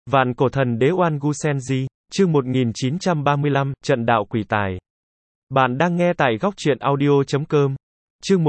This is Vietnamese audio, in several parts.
Vạn cổ thần đế Oan Gu Senji, chương 1935, trận đạo quỷ tài. Bạn đang nghe tại góc truyện audio.com. Chương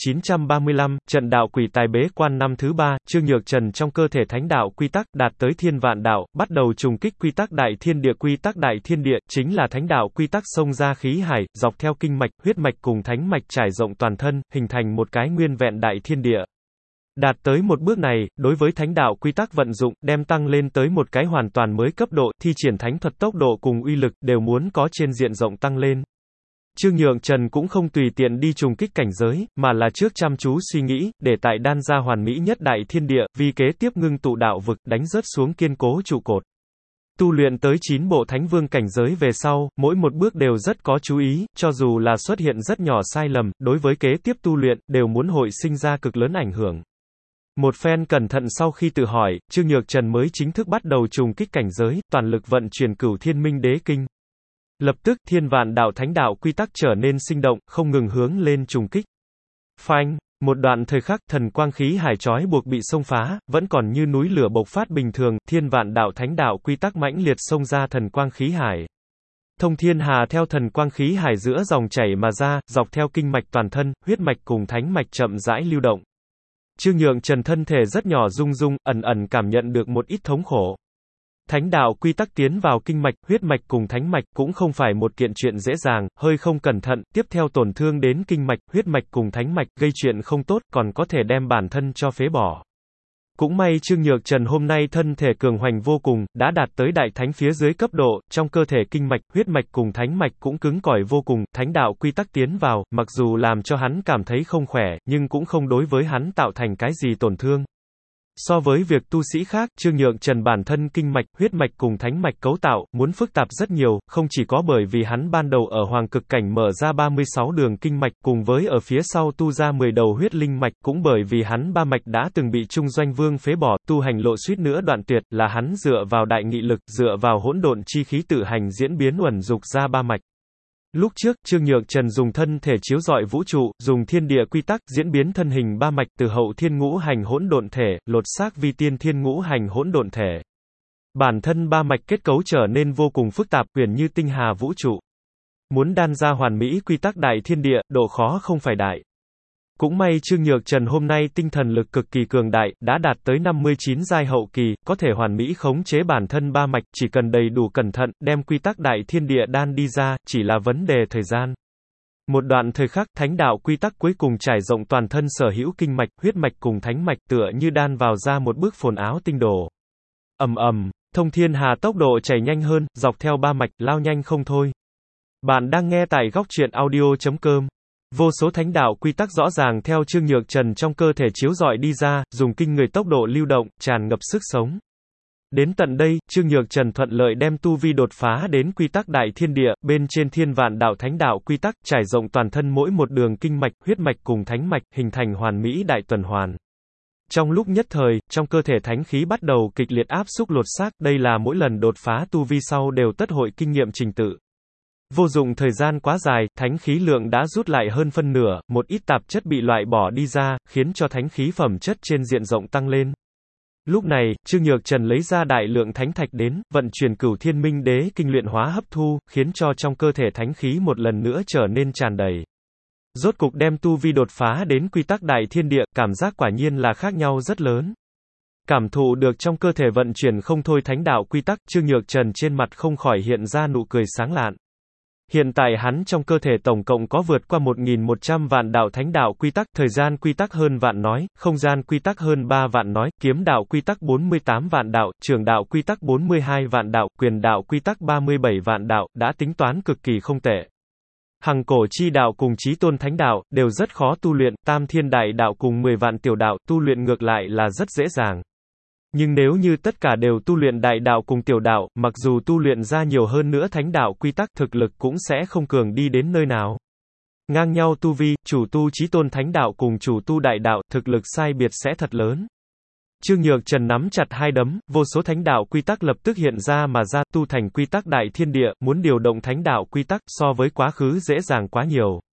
1935, trận đạo quỷ tài bế quan năm thứ 3, Trương Nhược Trần trong cơ thể thánh đạo quy tắc, đạt tới thiên vạn đạo, bắt đầu trùng kích quy tắc đại thiên địa. Quy tắc đại thiên địa, chính là thánh đạo quy tắc xông ra khí hải, dọc theo kinh mạch, huyết mạch cùng thánh mạch trải rộng toàn thân, hình thành một cái nguyên vẹn đại thiên địa. Đạt tới một bước này, đối với thánh đạo quy tắc vận dụng, đem tăng lên tới một cái hoàn toàn mới cấp độ, thi triển thánh thuật tốc độ cùng uy lực, đều muốn có trên diện rộng tăng lên. Trương Nhược Trần cũng không tùy tiện đi trùng kích cảnh giới, mà là trước chăm chú suy nghĩ, để tại đan ra hoàn mỹ nhất đại thiên địa, vì kế tiếp ngưng tụ đạo vực, đánh rớt xuống kiên cố trụ cột. Tu luyện tới 9 bộ thánh vương cảnh giới về sau, mỗi một bước đều rất có chú ý, cho dù là xuất hiện rất nhỏ sai lầm, đối với kế tiếp tu luyện, đều muốn hội sinh ra cực lớn ảnh hưởng. Một phen cẩn thận sau khi tự hỏi, Trương Nhược Trần mới chính thức bắt đầu trùng kích cảnh giới, toàn lực vận chuyển Cửu Thiên Minh Đế Kinh. Lập tức, thiên vạn đạo thánh đạo quy tắc trở nên sinh động, không ngừng hướng lên trùng kích. Phanh, một đoạn thời khắc, thần quang khí hải trói buộc bị xông phá, vẫn còn như núi lửa bộc phát bình thường, thiên vạn đạo thánh đạo quy tắc mãnh liệt xông ra thần quang khí hải. Thông thiên hà theo thần quang khí hải giữa dòng chảy mà ra, dọc theo kinh mạch toàn thân, huyết mạch cùng thánh mạch chậm rãi lưu động. Trương Nhược Trần thân thể rất nhỏ rung rung, ẩn ẩn cảm nhận được một ít thống khổ. Thánh đạo quy tắc tiến vào kinh mạch, huyết mạch cùng thánh mạch cũng không phải một kiện chuyện dễ dàng, hơi không cẩn thận, tiếp theo tổn thương đến kinh mạch, huyết mạch cùng thánh mạch, gây chuyện không tốt, còn có thể đem bản thân cho phế bỏ. Cũng may Trương Nhược Trần hôm nay thân thể cường hoành vô cùng, đã đạt tới đại thánh phía dưới cấp độ, trong cơ thể kinh mạch, huyết mạch cùng thánh mạch cũng cứng cỏi vô cùng, thánh đạo quy tắc tiến vào, mặc dù làm cho hắn cảm thấy không khỏe, nhưng cũng không đối với hắn tạo thành cái gì tổn thương. So với việc tu sĩ khác, Trương Nhược Trần bản thân kinh mạch, huyết mạch cùng thánh mạch cấu tạo, muốn phức tạp rất nhiều, không chỉ có bởi vì hắn ban đầu ở hoàng cực cảnh mở ra 36 đường kinh mạch, cùng với ở phía sau tu ra 10 đầu huyết linh mạch, cũng bởi vì hắn ba mạch đã từng bị Trung Doanh Vương phế bỏ, tu hành lộ suýt nữa đoạn tuyệt, là hắn dựa vào đại nghị lực, dựa vào hỗn độn chi khí tự hành diễn biến uẩn dục ra ba mạch. Lúc trước, Trương Nhược Trần dùng thân thể chiếu rọi vũ trụ, dùng thiên địa quy tắc, diễn biến thân hình ba mạch từ hậu thiên ngũ hành hỗn độn thể, lột xác vi tiên thiên ngũ hành hỗn độn thể. Bản thân ba mạch kết cấu trở nên vô cùng phức tạp, huyền như tinh hà vũ trụ. Muốn đan ra hoàn mỹ quy tắc đại thiên địa, độ khó không phải đại. Cũng may Trương Nhược Trần hôm nay tinh thần lực cực kỳ cường đại, đã đạt tới 59 giai hậu kỳ, có thể hoàn mỹ khống chế bản thân ba mạch, chỉ cần đầy đủ cẩn thận, đem quy tắc đại thiên địa đan đi ra, chỉ là vấn đề thời gian. Một đoạn thời khắc, thánh đạo quy tắc cuối cùng trải rộng toàn thân sở hữu kinh mạch, huyết mạch cùng thánh mạch tựa như đan vào ra một bức phồn áo tinh đồ. Ầm ầm, thông thiên hà tốc độ chảy nhanh hơn, dọc theo ba mạch, lao nhanh không thôi. Bạn đang nghe tại góc truyện audio.com. Vô số thánh đạo quy tắc rõ ràng theo Trương Nhược Trần trong cơ thể chiếu rọi đi ra, dùng kinh người tốc độ lưu động, tràn ngập sức sống. Đến tận đây, Trương Nhược Trần thuận lợi đem tu vi đột phá đến quy tắc đại thiên địa, bên trên thiên vạn đạo thánh đạo quy tắc, trải rộng toàn thân mỗi một đường kinh mạch, huyết mạch cùng thánh mạch, hình thành hoàn mỹ đại tuần hoàn. Trong lúc nhất thời, trong cơ thể thánh khí bắt đầu kịch liệt áp xúc lột xác, đây là mỗi lần đột phá tu vi sau đều tất hội kinh nghiệm trình tự. Vô dụng thời gian quá dài, thánh khí lượng đã rút lại hơn phân nửa, một ít tạp chất bị loại bỏ đi ra, khiến cho thánh khí phẩm chất trên diện rộng tăng lên. Lúc này, Trương Nhược Trần lấy ra đại lượng thánh thạch đến, vận chuyển Cửu Thiên Minh Đế Kinh luyện hóa hấp thu, khiến cho trong cơ thể thánh khí một lần nữa trở nên tràn đầy. Rốt cục đem tu vi đột phá đến quy tắc đại thiên địa, cảm giác quả nhiên là khác nhau rất lớn. Cảm thụ được trong cơ thể vận chuyển không thôi thánh đạo quy tắc, Trương Nhược Trần trên mặt không khỏi hiện ra nụ cười sáng lạn. Hiện tại hắn trong cơ thể tổng cộng có vượt qua 1.100 vạn đạo thánh đạo quy tắc, thời gian quy tắc hơn vạn nói, không gian quy tắc hơn 3 vạn nói, kiếm đạo quy tắc 48 vạn đạo, trường đạo quy tắc 42 vạn đạo, quyền đạo quy tắc 37 vạn đạo, đã tính toán cực kỳ không tệ. Hằng cổ chi đạo cùng chí tôn thánh đạo, đều rất khó tu luyện, tam thiên đại đạo cùng 10 vạn tiểu đạo, tu luyện ngược lại là rất dễ dàng. Nhưng nếu như tất cả đều tu luyện đại đạo cùng tiểu đạo, mặc dù tu luyện ra nhiều hơn nữa thánh đạo quy tắc, thực lực cũng sẽ không cường đi đến nơi nào. Ngang nhau tu vi, chủ tu chí tôn thánh đạo cùng chủ tu đại đạo, thực lực sai biệt sẽ thật lớn. Trương Nhược Trần nắm chặt hai đấm, vô số thánh đạo quy tắc lập tức hiện ra mà ra, tu thành quy tắc đại thiên địa, muốn điều động thánh đạo quy tắc, so với quá khứ dễ dàng quá nhiều.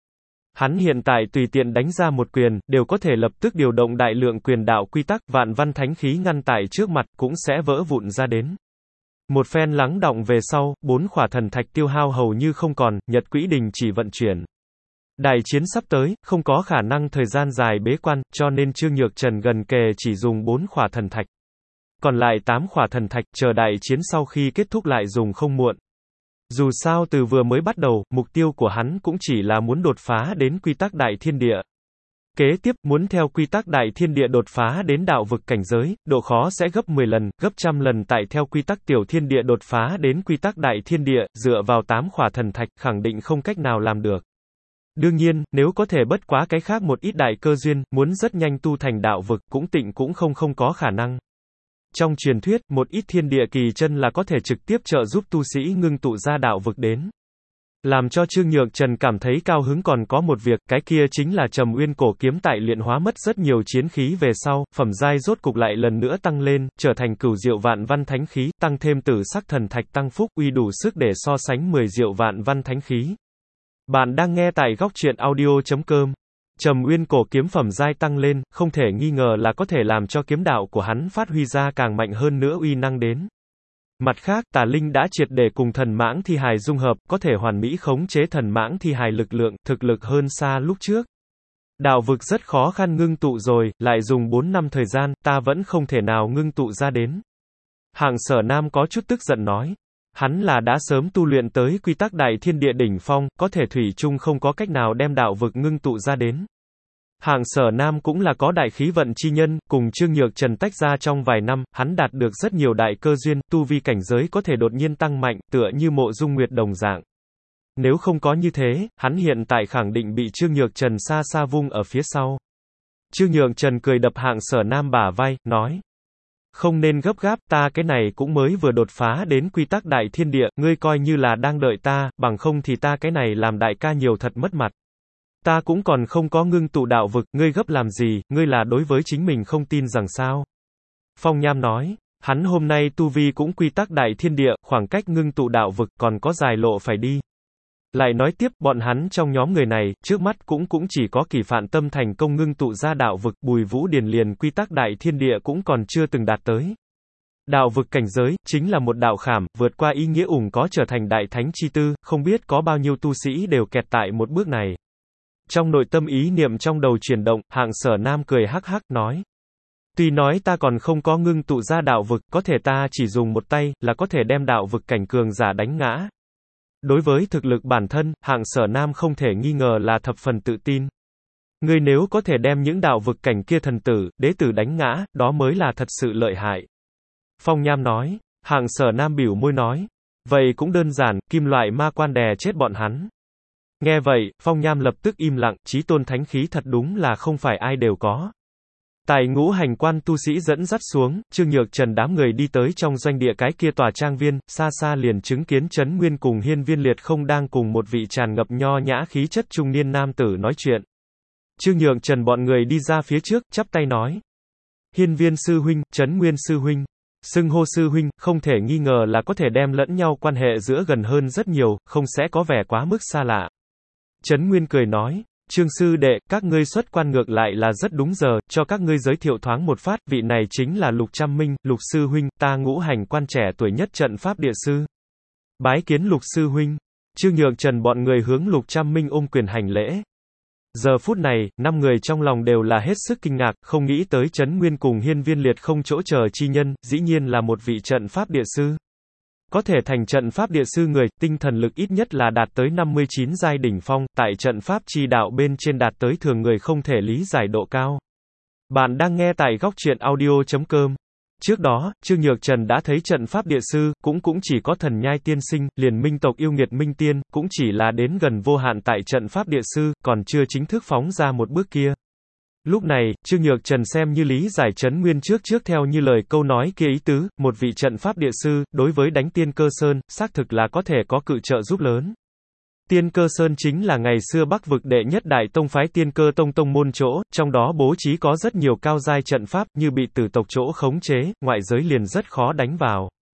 Hắn hiện tại tùy tiện đánh ra một quyền, đều có thể lập tức điều động đại lượng quyền đạo quy tắc, vạn văn thánh khí ngăn tại trước mặt, cũng sẽ vỡ vụn ra đến. Một phen lắng đọng về sau, 4 khỏa thần thạch tiêu hao hầu như không còn, Nhật Quỹ Đình chỉ vận chuyển. Đại chiến sắp tới, không có khả năng thời gian dài bế quan, cho nên Trương Nhược Trần gần kề chỉ dùng 4 khỏa thần thạch. Còn lại 8 khỏa thần thạch, chờ đại chiến sau khi kết thúc lại dùng không muộn. Dù sao từ vừa mới bắt đầu, mục tiêu của hắn cũng chỉ là muốn đột phá đến quy tắc đại thiên địa. Kế tiếp, muốn theo quy tắc đại thiên địa đột phá đến đạo vực cảnh giới, độ khó sẽ gấp 10 lần, gấp trăm lần tại theo quy tắc tiểu thiên địa đột phá đến quy tắc đại thiên địa, dựa vào 8 khỏa thần thạch, khẳng định không cách nào làm được. Đương nhiên, nếu có thể bất quá cái khác một ít đại cơ duyên, muốn rất nhanh tu thành đạo vực, cũng không có khả năng. Trong truyền thuyết, một ít thiên địa kỳ chân là có thể trực tiếp trợ giúp tu sĩ ngưng tụ ra đạo vực đến. Làm cho Trương Nhược Trần cảm thấy cao hứng còn có một việc, cái kia chính là Trầm Uyên cổ kiếm tại luyện hóa mất rất nhiều chiến khí về sau, phẩm giai rốt cục lại lần nữa tăng lên, trở thành cửu diệu vạn văn thánh khí, tăng thêm tử sắc thần thạch tăng phúc, uy đủ sức để so sánh 10 diệu vạn văn thánh khí. Bạn đang nghe tại góc truyện audio.com. Trầm Uyên cổ kiếm phẩm giai tăng lên, không thể nghi ngờ là có thể làm cho kiếm đạo của hắn phát huy ra càng mạnh hơn nữa uy năng đến. Mặt khác, Tà Linh đã triệt để cùng thần mãng thi hài dung hợp, có thể hoàn mỹ khống chế thần mãng thi hài lực lượng, thực lực hơn xa lúc trước. Đạo vực rất khó khăn ngưng tụ rồi, lại dùng 4 năm thời gian, ta vẫn không thể nào ngưng tụ ra đến. Hạng Sở Nam có chút tức giận nói. Hắn là đã sớm tu luyện tới quy tắc đại thiên địa đỉnh phong, có thể thủy chung không có cách nào đem đạo vực ngưng tụ ra đến. Hạng Sở Nam cũng là có đại khí vận chi nhân, cùng Trương Nhược Trần tách ra trong vài năm, hắn đạt được rất nhiều đại cơ duyên, tu vi cảnh giới có thể đột nhiên tăng mạnh, tựa như Mộ Dung Nguyệt đồng dạng. Nếu không có như thế, hắn hiện tại khẳng định bị Trương Nhược Trần xa xa vung ở phía sau. Trương Nhược Trần cười đập Hạng Sở Nam bả vai, nói. Không nên gấp gáp, ta cái này cũng mới vừa đột phá đến quy tắc đại thiên địa, ngươi coi như là đang đợi ta, bằng không thì ta cái này làm đại ca nhiều thật mất mặt. Ta cũng còn không có ngưng tụ đạo vực, ngươi gấp làm gì, ngươi là đối với chính mình không tin rằng sao? Phong Nham nói, hắn hôm nay tu vi cũng quy tắc đại thiên địa, khoảng cách ngưng tụ đạo vực còn có dài lộ phải đi. Lại nói tiếp, bọn hắn trong nhóm người này, trước mắt cũng chỉ có Kỷ Phạn Tâm thành công ngưng tụ ra đạo vực, Bùi Vũ Điền liền quy tắc đại thiên địa cũng còn chưa từng đạt tới. Đạo vực cảnh giới, chính là một đạo khảm, vượt qua ý nghĩa có trở thành đại thánh chi tư, không biết có bao nhiêu tu sĩ đều kẹt tại một bước này. Trong nội tâm ý niệm trong đầu chuyển động, Hạng Sở Nam cười hắc hắc, nói. Tuy nói ta còn không có ngưng tụ ra đạo vực, có thể ta chỉ dùng một tay, là có thể đem đạo vực cảnh cường giả đánh ngã. Đối với thực lực bản thân, Hạng Sở Nam không thể nghi ngờ là thập phần tự tin. Ngươi nếu có thể đem những đạo vực cảnh kia thần tử, đế tử đánh ngã, đó mới là thật sự lợi hại. Phong Nham nói, Hạng Sở Nam bĩu môi nói. Vậy cũng đơn giản, kim loại ma quan đè chết bọn hắn. Nghe vậy, Phong Nham lập tức im lặng, chí tôn thánh khí thật đúng là không phải ai đều có. Tại ngũ hành quan tu sĩ dẫn dắt xuống, Trương Nhược Trần đám người đi tới trong doanh địa cái kia tòa trang viên, xa xa liền chứng kiến Trấn Nguyên cùng Hiên Viên Liệt không đang cùng một vị tràn ngập nho nhã khí chất trung niên nam tử nói chuyện. Trương Nhược Trần bọn người đi ra phía trước, chắp tay nói. Hiên Viên sư huynh, Trấn Nguyên sư huynh. Xưng hô sư huynh, không thể nghi ngờ là có thể đem lẫn nhau quan hệ giữa gần hơn rất nhiều, không sẽ có vẻ quá mức xa lạ. Trấn Nguyên cười nói. Trương sư đệ, các ngươi xuất quan ngược lại là rất đúng giờ, cho các ngươi giới thiệu thoáng một phát, vị này chính là Lục Trăm Minh, Lục sư huynh, ta ngũ hành quan trẻ tuổi nhất trận pháp địa sư. Bái kiến Lục sư huynh. Trương Nhược Trần bọn người hướng Lục Trăm Minh ôm quyền hành lễ. Giờ phút này, 5 người trong lòng đều là hết sức kinh ngạc, không nghĩ tới Trấn Nguyên cùng Hiên Viên Liệt không chỗ chờ chi nhân, dĩ nhiên là một vị trận pháp địa sư. Có thể thành trận pháp địa sư người, tinh thần lực ít nhất là đạt tới 59 giai đỉnh phong, tại trận pháp chi đạo bên trên đạt tới thường người không thể lý giải độ cao. Bạn đang nghe tại góc truyện audio.com. Trước đó, Trương Nhược Trần đã thấy trận pháp địa sư, cũng chỉ có thần nhai tiên sinh, liền minh tộc yêu nghiệt minh tiên, cũng chỉ là đến gần vô hạn tại trận pháp địa sư, còn chưa chính thức phóng ra một bước kia. Lúc này, Trương Nhược Trần xem như lý giải Trấn Nguyên trước theo như lời câu nói kia ý tứ, một vị trận pháp địa sư, đối với đánh Tiên Cơ Sơn, xác thực là có thể có cự trợ giúp lớn. Tiên Cơ Sơn chính là ngày xưa Bắc vực đệ nhất đại tông phái Tiên Cơ tông môn chỗ, trong đó bố trí có rất nhiều cao giai trận pháp, như bị tử tộc chỗ khống chế, ngoại giới liền rất khó đánh vào.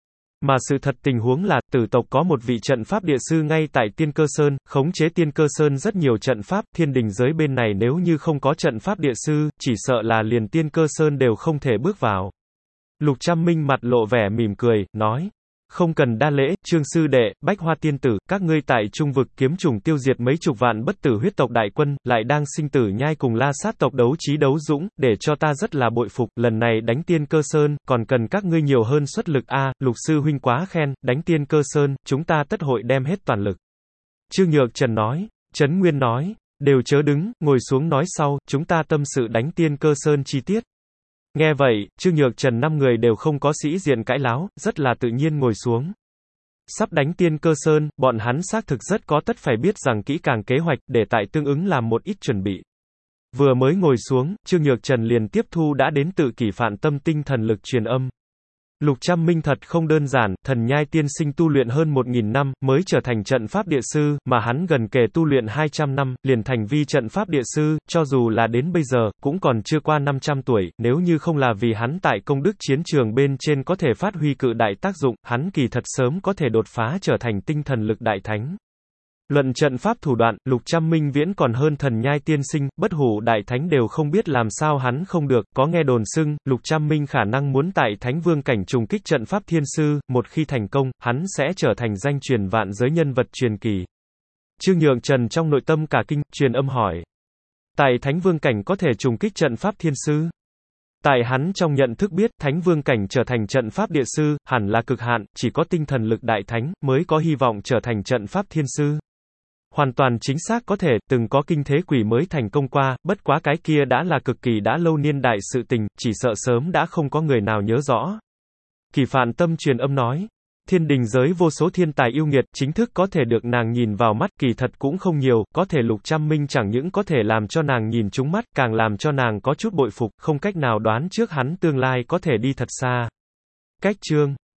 Mà sự thật tình huống là, Tử tộc có một vị trận pháp địa sư ngay tại Tiên Cơ Sơn, khống chế Tiên Cơ Sơn rất nhiều trận pháp, thiên đình giới bên này nếu như không có trận pháp địa sư, chỉ sợ là liền Tiên Cơ Sơn đều không thể bước vào. Lục Trăm Minh mặt lộ vẻ mỉm cười, nói. Không cần đa lễ, Trương sư đệ, Bách Hoa tiên tử, các ngươi tại trung vực kiếm trùng tiêu diệt mấy chục vạn bất tử huyết tộc đại quân, lại đang sinh tử nhai cùng La Sát tộc đấu trí đấu dũng, để cho ta rất là bội phục, lần này đánh Tiên Cơ Sơn, còn cần các ngươi nhiều hơn xuất lực a, Lục sư huynh quá khen, đánh Tiên Cơ Sơn, chúng ta tất hội đem hết toàn lực. Trương Nhược Trần nói, Trấn Nguyên nói, đều chớ đứng, ngồi xuống nói sau, chúng ta tâm sự đánh Tiên Cơ Sơn chi tiết. Nghe vậy, Trương Nhược Trần 5 người đều không có sĩ diện cãi láo, rất là tự nhiên ngồi xuống. Sắp đánh Tiên Cơ Sơn, bọn hắn xác thực rất có tất phải biết rằng kỹ càng kế hoạch, để tại tương ứng làm một ít chuẩn bị. Vừa mới ngồi xuống, Trương Nhược Trần liền tiếp thu đã đến tự kỷ phản tâm tinh thần lực truyền âm. Lục Trăm Minh thật không đơn giản, thần nhai tiên sinh tu luyện hơn 1000 năm, mới trở thành trận pháp địa sư, mà hắn gần kề tu luyện 200 năm, liền thành vi trận pháp địa sư, cho dù là đến bây giờ, cũng còn chưa qua 500 tuổi, nếu như không là vì hắn tại công đức chiến trường bên trên có thể phát huy cự đại tác dụng, hắn kỳ thật sớm có thể đột phá trở thành tinh thần lực đại thánh. Luận trận pháp thủ đoạn, Lục Trăm Minh viễn còn hơn thần nhai tiên sinh, bất hủ đại thánh đều không biết làm sao hắn không được, có nghe đồn xưng, Lục Trăm Minh khả năng muốn tại thánh vương cảnh trùng kích trận pháp thiên sư, một khi thành công, hắn sẽ trở thành danh truyền vạn giới nhân vật truyền kỳ. Trương Nhượng Trần trong nội tâm cả kinh, truyền âm hỏi. Tại thánh vương cảnh có thể trùng kích trận pháp thiên sư? Tại hắn trong nhận thức biết, thánh vương cảnh trở thành trận pháp địa sư, hẳn là cực hạn, chỉ có tinh thần lực đại thánh, mới có hy vọng trở thành trận pháp thiên sư. Hoàn toàn chính xác có thể, từng có kinh thế quỷ mới thành công qua, bất quá cái kia đã là cực kỳ đã lâu niên đại sự tình, chỉ sợ sớm đã không có người nào nhớ rõ. Kỳ Phạn Tâm truyền âm nói, thiên đình giới vô số thiên tài yêu nghiệt, chính thức có thể được nàng nhìn vào mắt, kỳ thật cũng không nhiều, có thể Lục Trăm Minh chẳng những có thể làm cho nàng nhìn trúng mắt, càng làm cho nàng có chút bội phục, không cách nào đoán trước hắn tương lai có thể đi thật xa. Cách chương